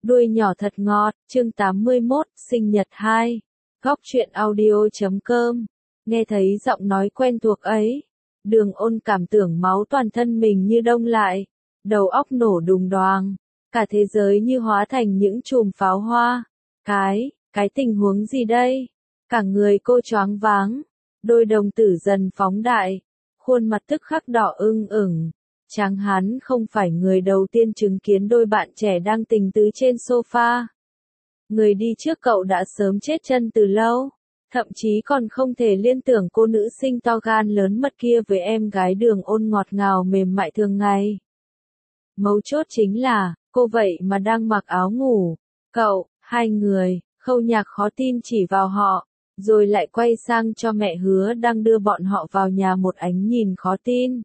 Đuôi nhỏ thật ngọt, chương 81, sinh nhật 2. Góc truyện audio.com. Nghe thấy giọng nói quen thuộc ấy, Đường Ôn cảm tưởng máu toàn thân mình như đông lại, đầu óc nổ đùng đoàng, cả thế giới như hóa thành những chùm pháo hoa. Cái tình huống gì đây? Cả người cô choáng váng, đôi đồng tử dần phóng đại, khuôn mặt tức khắc đỏ ưng ửng. Tráng hán không phải người đầu tiên chứng kiến đôi bạn trẻ đang tình tứ trên sofa. Người đi trước cậu đã sớm chết chân từ lâu, thậm chí còn không thể liên tưởng cô nữ sinh to gan lớn mật kia với em gái Đường Ôn ngọt ngào mềm mại thường ngày. Mấu chốt chính là, cô vậy mà đang mặc áo ngủ. Hai người, Khâu Nhạc khó tin chỉ vào họ, rồi lại quay sang cho mẹ Hứa đang đưa bọn họ vào nhà một ánh nhìn khó tin.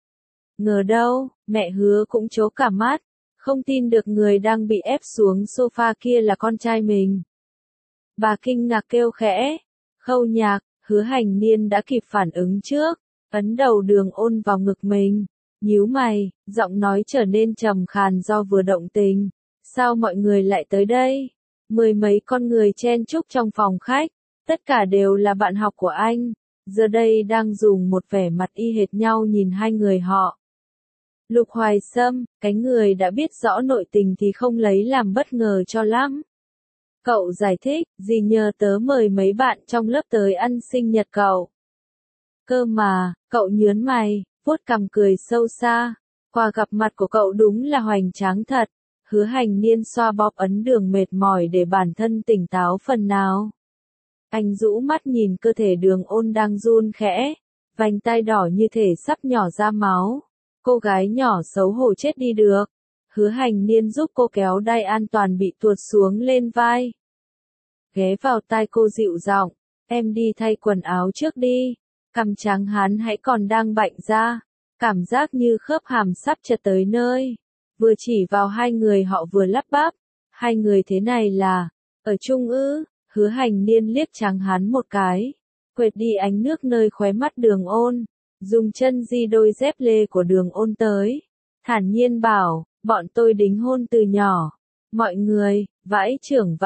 Ngờ đâu, mẹ Hứa cũng trố cả mắt, không tin được người đang bị ép xuống sofa kia là con trai mình. Bà kinh ngạc kêu khẽ, Khâu Nhạc. Hứa Hành Niên đã kịp phản ứng trước, ấn đầu Đường Ôn vào ngực mình, nhíu mày, giọng nói trở nên trầm khàn do vừa động tình. Sao mọi người lại tới đây? Mười mấy con người chen chúc trong phòng khách, tất cả đều là bạn học của anh, giờ đây đang dùng một vẻ mặt y hệt nhau nhìn hai người họ. Lục Hoài Sâm, cái người đã biết rõ nội tình thì không lấy làm bất ngờ cho lắm. Cậu giải thích, dì nhờ tớ mời mấy bạn trong lớp tới ăn sinh nhật cậu. Cơ mà, cậu nhớn mày, vuốt cằm cười sâu xa. Qua gặp mặt của cậu đúng là hoành tráng thật. Hứa Hành Niên xoa bóp ấn đường mệt mỏi để bản thân tỉnh táo phần nào. Anh rũ mắt nhìn cơ thể Đường Ôn đang run khẽ, vành tai đỏ như thể sắp nhỏ ra máu. Cô gái nhỏ xấu hổ chết đi được. Hứa Hành Niên giúp cô kéo đai an toàn bị tuột xuống lên vai. Ghé vào tai cô dịu giọng, em đi thay quần áo trước đi. Cằm trắng hắn hãy còn đang bạnh ra, cảm giác như khớp hàm sắp chật tới nơi. Vừa chỉ vào hai người họ vừa lắp bắp, hai người thế này là, ở chung ư? Hứa Hành Niên liếc trắng hắn một cái, quệt đi ánh nước nơi khóe mắt Đường Ôn, dùng chân di đôi dép lê của Đường Ôn tới, thản nhiên bảo, bọn tôi đính hôn từ nhỏ. Mọi người, vãi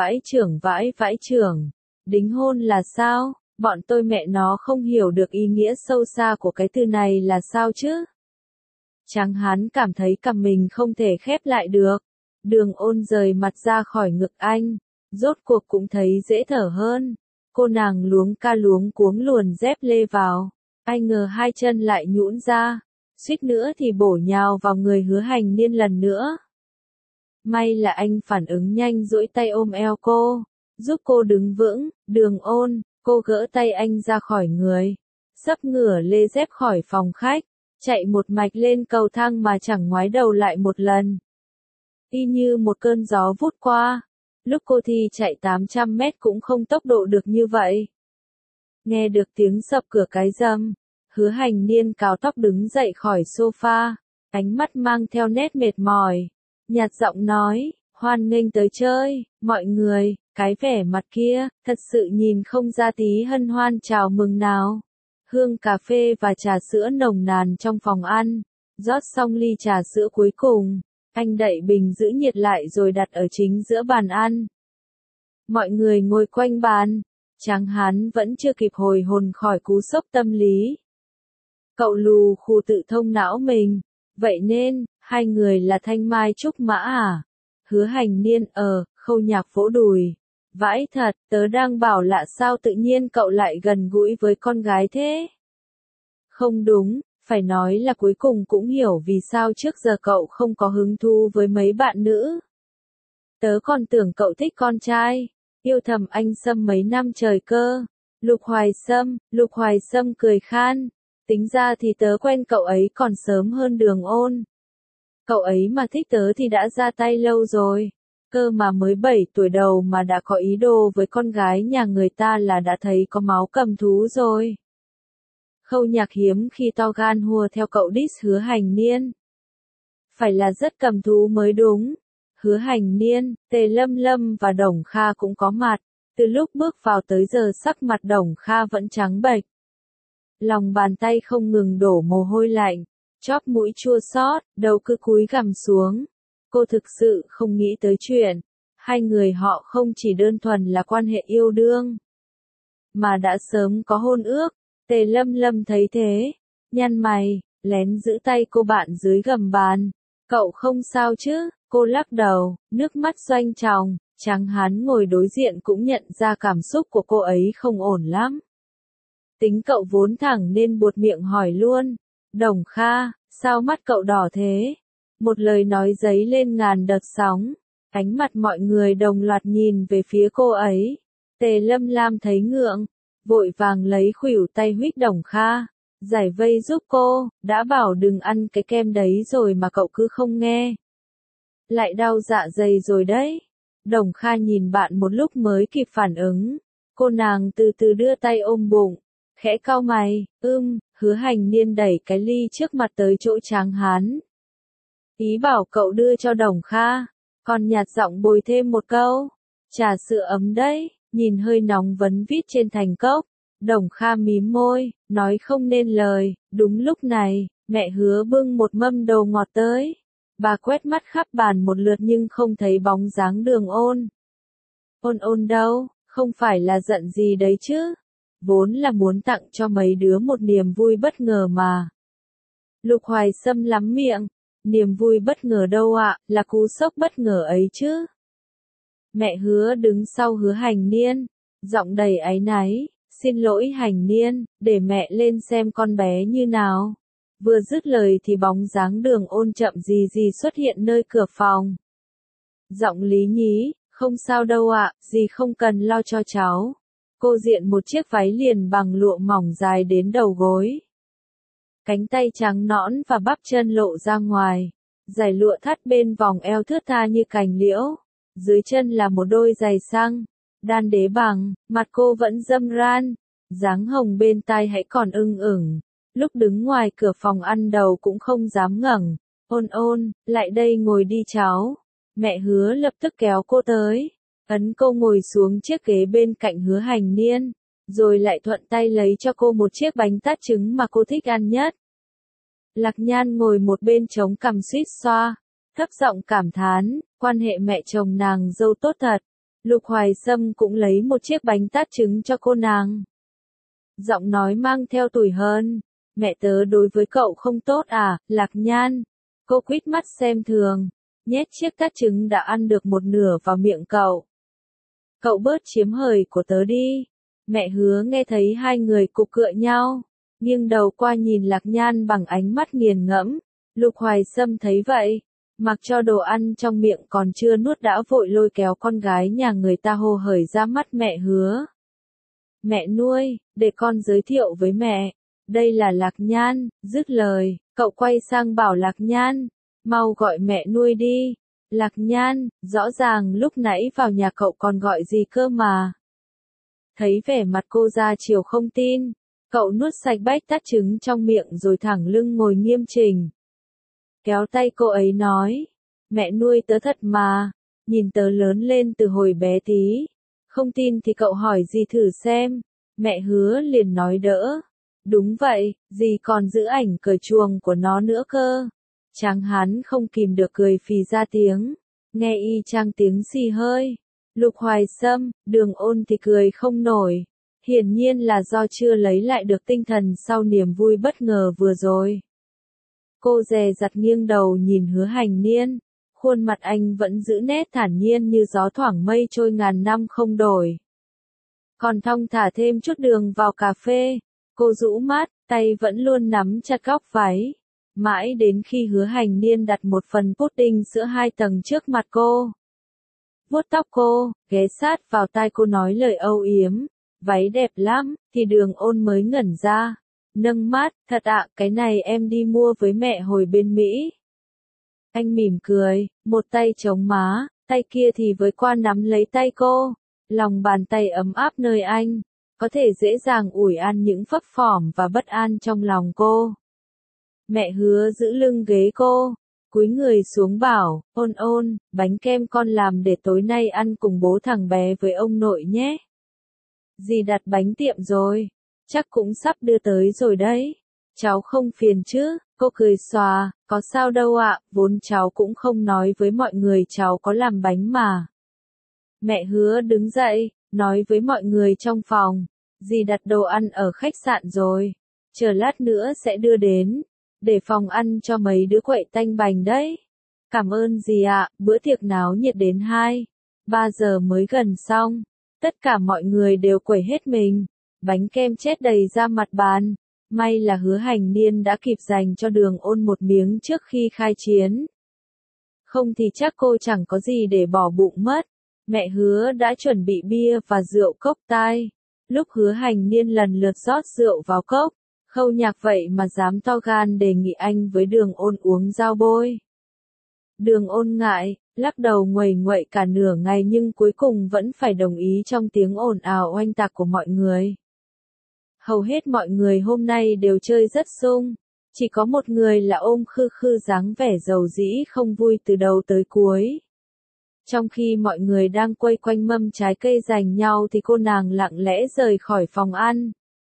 chưởng, đính hôn là sao? Bọn tôi mẹ nó không hiểu được ý nghĩa sâu xa của cái từ này là sao chứ? Tráng hán cảm thấy cằm mình không thể khép lại được. Đường Ôn rời mặt ra khỏi ngực anh, rốt cuộc cũng thấy dễ thở hơn. Cô nàng luống ca luống cuống luồn dép lê vào, ai ngờ hai chân lại nhũn ra, suýt nữa thì bổ nhào vào người Hứa Hành Niên lần nữa. May là anh phản ứng nhanh duỗi tay ôm eo cô, giúp cô đứng vững. Đường Ôn, cô gỡ tay anh ra khỏi người, xấp ngửa lê dép khỏi phòng khách, chạy một mạch lên cầu thang mà chẳng ngoái đầu lại một lần. Y như một cơn gió vút qua, lúc cô thi chạy 800 mét cũng không tốc độ được như vậy. Nghe được tiếng sập cửa cái rầm, Hứa Hành Niên cào tóc đứng dậy khỏi sofa, ánh mắt mang theo nét mệt mỏi, nhạt giọng nói, hoan nghênh tới chơi, mọi người. Cái vẻ mặt kia, thật sự nhìn không ra tí hân hoan chào mừng nào. Hương cà phê và trà sữa nồng nàn trong phòng ăn, rót xong ly trà sữa cuối cùng, anh đậy bình giữ nhiệt lại rồi đặt ở chính giữa bàn ăn. Mọi người ngồi quanh bàn, tráng hán vẫn chưa kịp hồi hồn khỏi cú sốc tâm lý. Cậu lù khù tự thông não mình, vậy nên, hai người là Thanh Mai Trúc Mã à? Hứa Hành Niên Khâu Nhạc vỗ đùi. Vãi thật, tớ đang bảo lạ sao tự nhiên cậu lại gần gũi với con gái thế? Không đúng, phải nói là cuối cùng cũng hiểu vì sao trước giờ cậu không có hứng thú với mấy bạn nữ. Tớ còn tưởng cậu thích con trai, yêu thầm anh Sâm mấy năm trời cơ. Lục Hoài Sâm cười khan, tính ra thì tớ quen cậu ấy còn sớm hơn Đường Ôn. Cậu ấy mà thích tớ thì đã ra tay lâu rồi. Cơ mà mới 7 tuổi đầu mà đã có ý đồ với con gái nhà người ta là đã thấy có máu cầm thú rồi. Khâu Nhạc hiếm khi to gan hùa theo cậu diss Hứa Hành Niên. Phải là rất cầm thú mới đúng. Hứa Hành Niên, Tề Lâm Lâm và Đồng Kha cũng có mặt. Từ lúc bước vào tới giờ sắc mặt Đồng Kha vẫn trắng bệch. Lòng bàn tay không ngừng đổ mồ hôi lạnh, chóp mũi chua xót, đầu cứ cúi gằm xuống. Cô thực sự không nghĩ tới chuyện Hai người họ không chỉ đơn thuần là quan hệ yêu đương, mà đã sớm có hôn ước. Tề Lâm Lâm thấy thế, nhăn mày, lén giữ tay cô bạn dưới gầm bàn. Cậu không sao chứ? Cô lắc đầu, nước mắt doanh tròng. Tráng hán ngồi đối diện cũng nhận ra cảm xúc của cô ấy không ổn lắm. Tính cậu vốn thẳng nên buột miệng hỏi luôn. Đồng Kha, sao mắt cậu đỏ thế? Một lời nói dấy lên ngàn đợt sóng. Ánh mặt mọi người đồng loạt nhìn về phía cô ấy. Tề Lâm Lam thấy ngượng, vội vàng lấy khuỷu tay huých Đồng Kha. Giải vây giúp cô, đã bảo đừng ăn cái kem đấy rồi mà cậu cứ không nghe. Lại đau dạ dày rồi đấy. Đồng Kha nhìn bạn một lúc mới kịp phản ứng. Cô nàng từ từ đưa tay ôm bụng, khẽ cau mày. Hứa Hành Niên đẩy cái ly trước mặt tới chỗ Tráng hán. Ý bảo cậu đưa cho Đồng Kha, còn nhạt giọng bồi thêm một câu. Trà sữa ấm đấy, nhìn hơi nóng vấn vít trên thành cốc. Đồng Kha mím môi, nói không nên lời. Đúng lúc này, mẹ Hứa bưng một mâm đồ ngọt tới. Bà quét mắt khắp bàn một lượt nhưng không thấy bóng dáng Đường Ôn. Ôn Ôn đâu, không phải là giận gì đấy chứ? Vốn là muốn tặng cho mấy đứa một niềm vui bất ngờ mà. Lục Hoài Sâm lắm miệng. Niềm vui bất ngờ đâu ạ, là cú sốc bất ngờ ấy chứ. Mẹ Hứa đứng sau Hứa Hành Niên, giọng đầy áy náy. Xin lỗi Hành Niên, để mẹ lên xem con bé như nào. Vừa dứt lời thì bóng dáng Đường Ôn chậm gì gì xuất hiện nơi cửa phòng. Giọng lý nhí, không sao đâu ạ, dì không cần lo cho cháu. Cô diện một chiếc váy liền bằng lụa mỏng dài đến đầu gối. Cánh tay trắng nõn và bắp chân lộ ra ngoài. Dải lụa thắt bên vòng eo thướt tha như cành liễu. Dưới chân là một đôi giày xăng. Đan đế bằng, mặt cô vẫn râm ran. Dáng hồng bên tai hãy còn ưng ửng. Lúc đứng ngoài cửa phòng ăn đầu cũng không dám ngẩng. Ôn Ôn, lại đây ngồi đi cháu. Mẹ Hứa lập tức kéo cô tới. Ấn cô ngồi xuống chiếc ghế bên cạnh Hứa Hành Niên. Rồi lại thuận tay lấy cho cô một chiếc bánh tát trứng mà cô thích ăn nhất. Lạc Nhan ngồi một bên chống cằm suýt xoa. Thấp giọng cảm thán, quan hệ mẹ chồng nàng dâu tốt thật. Lục Hoài Sâm cũng lấy một chiếc bánh tát trứng cho cô nàng. Giọng nói mang theo tủi hờn. Mẹ tớ đối với cậu không tốt à, Lạc Nhan. Cô quít mắt xem thường. Nhét chiếc tát trứng đã ăn được một nửa vào miệng cậu. Cậu bớt chiếm hời của tớ đi. Mẹ Hứa nghe thấy hai người cục cựa nhau. Nghiêng đầu qua nhìn Lạc Nhan bằng ánh mắt nghiền ngẫm. Lục Hoài Sâm thấy vậy. Mặc cho đồ ăn trong miệng còn chưa nuốt đã vội lôi kéo con gái nhà người ta hô hởi ra mắt mẹ Hứa. Mẹ nuôi, để con giới thiệu với mẹ. Đây là Lạc Nhan. Dứt lời, cậu quay sang bảo Lạc Nhan. Mau gọi mẹ nuôi đi. Lạc Nhan, rõ ràng lúc nãy vào nhà cậu còn gọi gì cơ mà. Thấy vẻ mặt cô ra chiều không tin. Cậu nuốt sạch bách tát trứng trong miệng rồi thẳng lưng ngồi nghiêm chỉnh. Kéo tay cô ấy nói. Mẹ nuôi tớ thật mà. Nhìn tớ lớn lên từ hồi bé tí. Không tin thì cậu hỏi dì thử xem. Mẹ Hứa liền nói đỡ. Đúng vậy, dì còn giữ ảnh cởi chuồng của nó nữa cơ. Tráng hán không kìm được cười phì ra tiếng. Nghe y chang tiếng xì hơi. Lục Hoài Sâm, Đường Ôn thì cười không nổi. Hiển nhiên là do chưa lấy lại được tinh thần sau niềm vui bất ngờ vừa rồi. Cô dè dặt nghiêng đầu nhìn Hứa Hành Niên. Khuôn mặt anh vẫn giữ nét thản nhiên như gió thoảng mây trôi ngàn năm không đổi. Còn thong thả thêm chút đường vào cà phê. Cô rũ mắt, tay vẫn luôn nắm chặt góc váy. Mãi đến khi Hứa Hành Niên đặt một phần pudding sữa 2 tầng trước mặt cô. Vuốt tóc cô, ghé sát vào tai cô nói lời âu yếm. Váy đẹp lắm, thì Đường Ôn mới ngẩn ra. Nâng mắt, thật ạ, cái này em đi mua với mẹ hồi bên Mỹ. Anh mỉm cười, một tay chống má, tay kia thì với qua nắm lấy tay cô. Lòng bàn tay ấm áp nơi anh, có thể dễ dàng ủi an những phấp phỏng và bất an trong lòng cô. Mẹ Hứa giữ lưng ghế cô, cúi người xuống bảo, Ôn Ôn, bánh kem con làm để tối nay ăn cùng bố thằng bé với ông nội nhé. Dì đặt bánh tiệm rồi, chắc cũng sắp đưa tới rồi đấy. Cháu không phiền chứ? Cô cười xòa, có sao đâu ạ, vốn cháu cũng không nói với mọi người cháu có làm bánh mà. Mẹ Hứa đứng dậy, nói với mọi người trong phòng, dì đặt đồ ăn ở khách sạn rồi, chờ lát nữa sẽ đưa đến, để phòng ăn cho mấy đứa quậy tanh bành đấy. Cảm ơn dì ạ, bữa tiệc náo nhiệt đến 2-3 giờ mới gần xong, tất cả mọi người đều quẩy hết mình, bánh kem chết đầy ra mặt bàn, may là Hứa Hành Niên đã kịp dành cho Đường Ôn một miếng trước khi khai chiến. Không thì chắc cô chẳng có gì để bỏ bụng mất. Mẹ Hứa đã chuẩn bị bia và rượu cốc tai. Lúc Hứa Hành Niên lần lượt rót rượu vào cốc, Khâu Nhạc vậy mà dám to gan đề nghị anh với Đường Ôn uống dao bôi. Đường Ôn ngại, lắc đầu nguầy nguậy cả nửa ngày nhưng cuối cùng vẫn phải đồng ý trong tiếng ồn ào oanh tạc của mọi người. Hầu hết mọi người hôm nay đều chơi rất sung, chỉ có một người là ôm Khư Khư dáng vẻ dầu dĩ không vui từ đầu tới cuối. Trong khi mọi người đang quây quanh mâm trái cây giành nhau thì cô nàng lặng lẽ rời khỏi phòng ăn.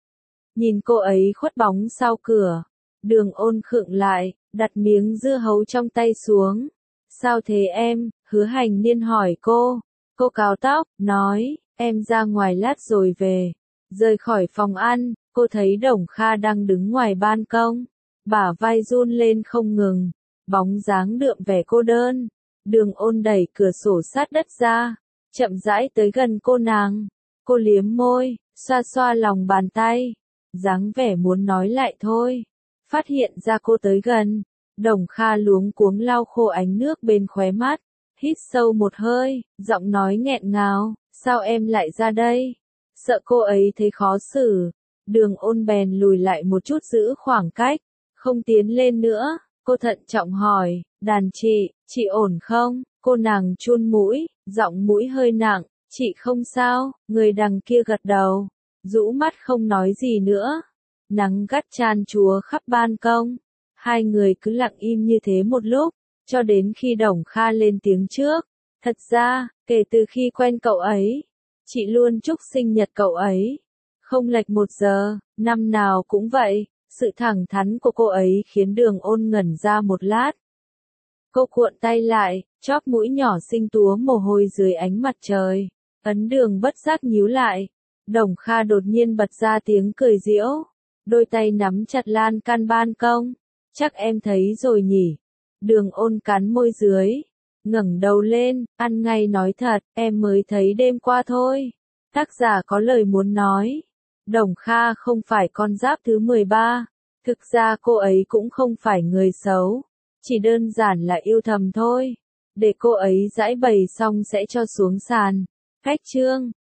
Nhìn cô ấy khuất bóng sau cửa, Đường Ôn khựng lại, đặt miếng dưa hấu trong tay xuống. Sao thế em? Hứa Hành Niên hỏi cô. Cô cào tóc, nói, em ra ngoài lát rồi về. Rời khỏi phòng ăn, cô thấy Đồng Kha đang đứng ngoài ban công, bả vai run lên không ngừng, bóng dáng đượm vẻ cô đơn. Đường Ôn đẩy cửa sổ sát đất ra, chậm rãi tới gần cô nàng. Cô liếm môi, xoa xoa lòng bàn tay, dáng vẻ muốn nói lại thôi. Phát hiện ra cô tới gần, Đồng Kha luống cuống lau khô ánh nước bên khóe mắt, hít sâu một hơi, giọng nói nghẹn ngào, sao em lại ra đây? Sợ cô ấy thấy khó xử, Đường Ôn bèn lùi lại một chút giữ khoảng cách, không tiến lên nữa. Cô thận trọng hỏi, đàn chị ổn không? Cô nàng chun mũi, giọng mũi hơi nặng, chị không sao. Người đằng kia gật đầu, rũ mắt không nói gì nữa. Nắng gắt chan chúa khắp ban công, hai người cứ lặng im như thế một lúc, cho đến khi Đồng Kha lên tiếng trước. Thật ra, kể từ khi quen cậu ấy, chị luôn chúc sinh nhật cậu ấy. Không lệch 1 giờ, năm nào cũng vậy. Sự thẳng thắn của cô ấy khiến Đường Ôn ngẩn ra một lát. Cô cuộn tay lại, chóp mũi nhỏ xinh túa mồ hôi dưới ánh mặt trời. Ấn Đường bất giác nhíu lại. Đồng Kha đột nhiên bật ra tiếng cười giễu. Đôi tay nắm chặt lan can ban công. Chắc em thấy rồi nhỉ. Đường Ôn cắn môi dưới, ngẩng đầu lên, ăn ngay nói thật, em mới thấy đêm qua thôi. Tác giả có lời muốn nói. Đồng Kha không phải con giáp thứ 13. Thực ra cô ấy cũng không phải người xấu. Chỉ đơn giản là yêu thầm thôi. Để cô ấy giải bày xong sẽ cho xuống sàn. Cách chương